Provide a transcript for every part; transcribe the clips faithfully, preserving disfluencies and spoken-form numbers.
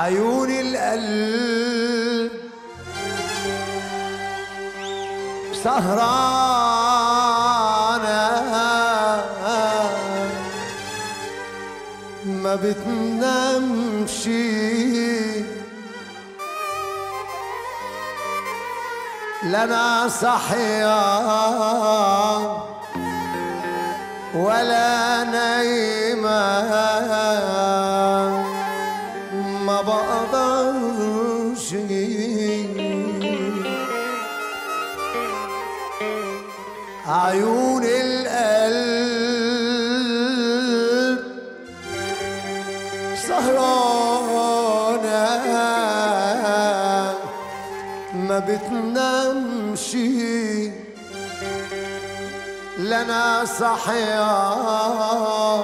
عيون القلب سهرانة ما بتنامش، لا انا صحيان ولا نايمة، ما بقدرش عيون القلب سهرانة ما بتنامش، لا انا صحيان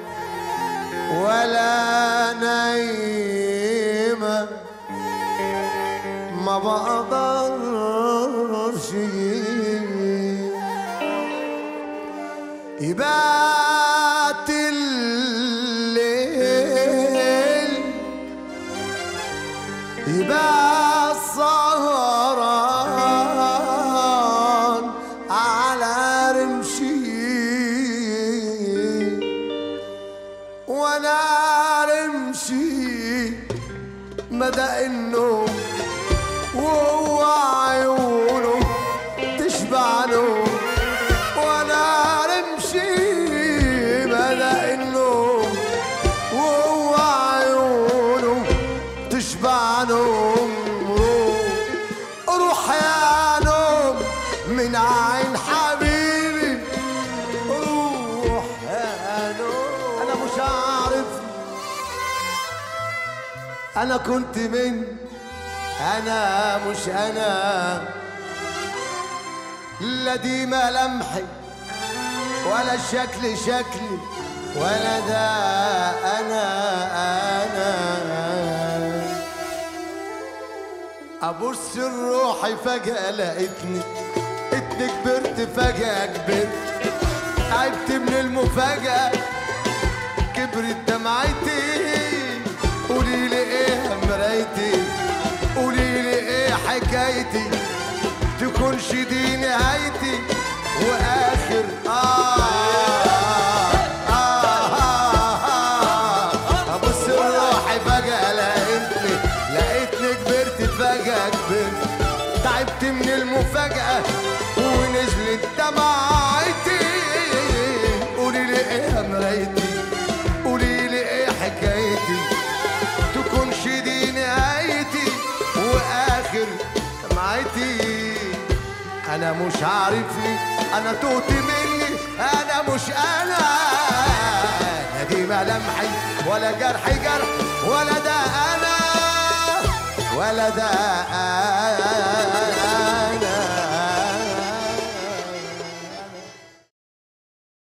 ولا نايمة، ما بقدرش يبات الليل يبات سهران على رمشي، وانا رمشي مدى النوم وهو عيونه تشبع نوم، وانا رمشي مدى النوم وهو عيونه تشبع نوم. روح روح يا نوم من عين حبيبي، روح يا نوم. انا مش عارف انا كنت من انا مش انا، لا دي ملامحي ولا الشكل شكلي ولا ده انا انا. ابص لروحي فجأة لقيتني اتني كبرت، فجأة كبرت تعبت من المفاجأة، كبرت دمعتي. قولي لي ايه مرايتي، قولي لي ايه حكايتي، تكونش دي نهايتي واخر آه آه آه آه. ابص لروحي فجأة لقيتني لقيتني كبرت، فجأة كبرت تعبت من المفاجأة ونزلت دمعتي. قولي لي ايه مرايتي، قولي لي ايه حكايتي، تكونش دي نهايتي واخر دمعتي. انا مش عارفني، انا توت مني، انا مش انا، لا دي ملامحي ولا جرحي جرح ولا ده انا ولا ده انا.